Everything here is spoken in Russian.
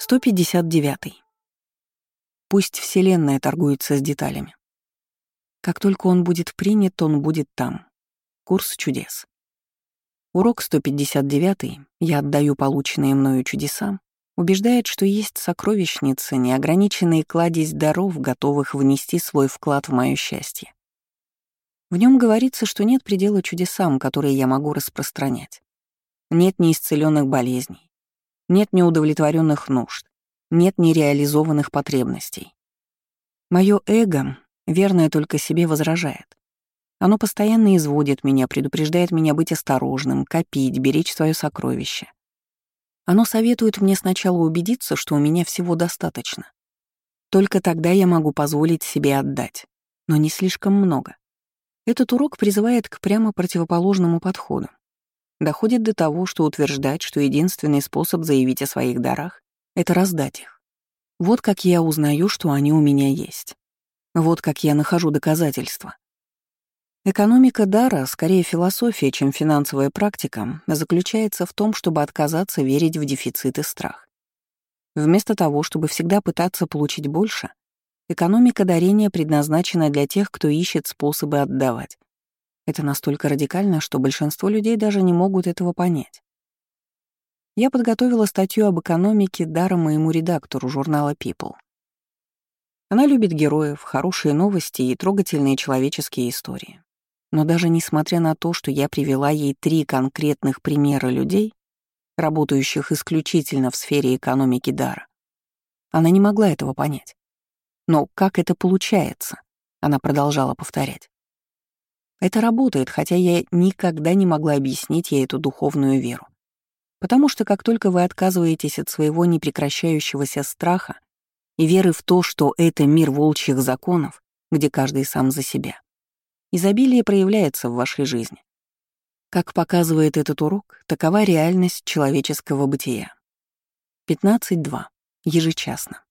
159. Пусть Вселенная торгуется с деталями. Как только он будет принят, он будет там. Курс чудес. Урок 159, я отдаю полученные мною чудеса, убеждает, что есть сокровищница, неограниченный кладезь даров, готовых внести свой вклад в мое счастье. В нем говорится, что нет предела чудесам, которые я могу распространять. Нет неисцеленных болезней. Нет неудовлетворенных нужд, нет нереализованных потребностей. Мое эго, верное только себе, возражает. Оно постоянно изводит меня, предупреждает меня быть осторожным, копить, беречь свое сокровище. Оно советует мне сначала убедиться, что у меня всего достаточно. Только тогда я могу позволить себе отдать, но не слишком много. Этот урок призывает к прямо противоположному подходу. Доходит до того, что утверждать, что единственный способ заявить о своих дарах — это раздать их. Вот как я узнаю, что они у меня есть. Вот как я нахожу доказательства. Экономика дара, скорее философия, чем финансовая практика, заключается в том, чтобы отказаться верить в дефицит и страх. Вместо того, чтобы всегда пытаться получить больше, экономика дарения предназначена для тех, кто ищет способы отдавать. Это настолько радикально, что большинство людей даже не могут этого понять. Я подготовила статью об экономике дара моему редактору журнала People. Она любит героев, хорошие новости и трогательные человеческие истории. Но даже несмотря на то, что я привела ей 3 конкретных примера людей, работающих исключительно в сфере экономики дара, она не могла этого понять. «Но как это получается?» — она продолжала повторять. Это работает, хотя я никогда не могла объяснить ей эту духовную веру. Потому что как только вы отказываетесь от своего непрекращающегося страха и веры в то, что это мир волчьих законов, где каждый сам за себя, изобилие проявляется в вашей жизни. Как показывает этот урок, такова реальность человеческого бытия. 15.2. Ежечасно.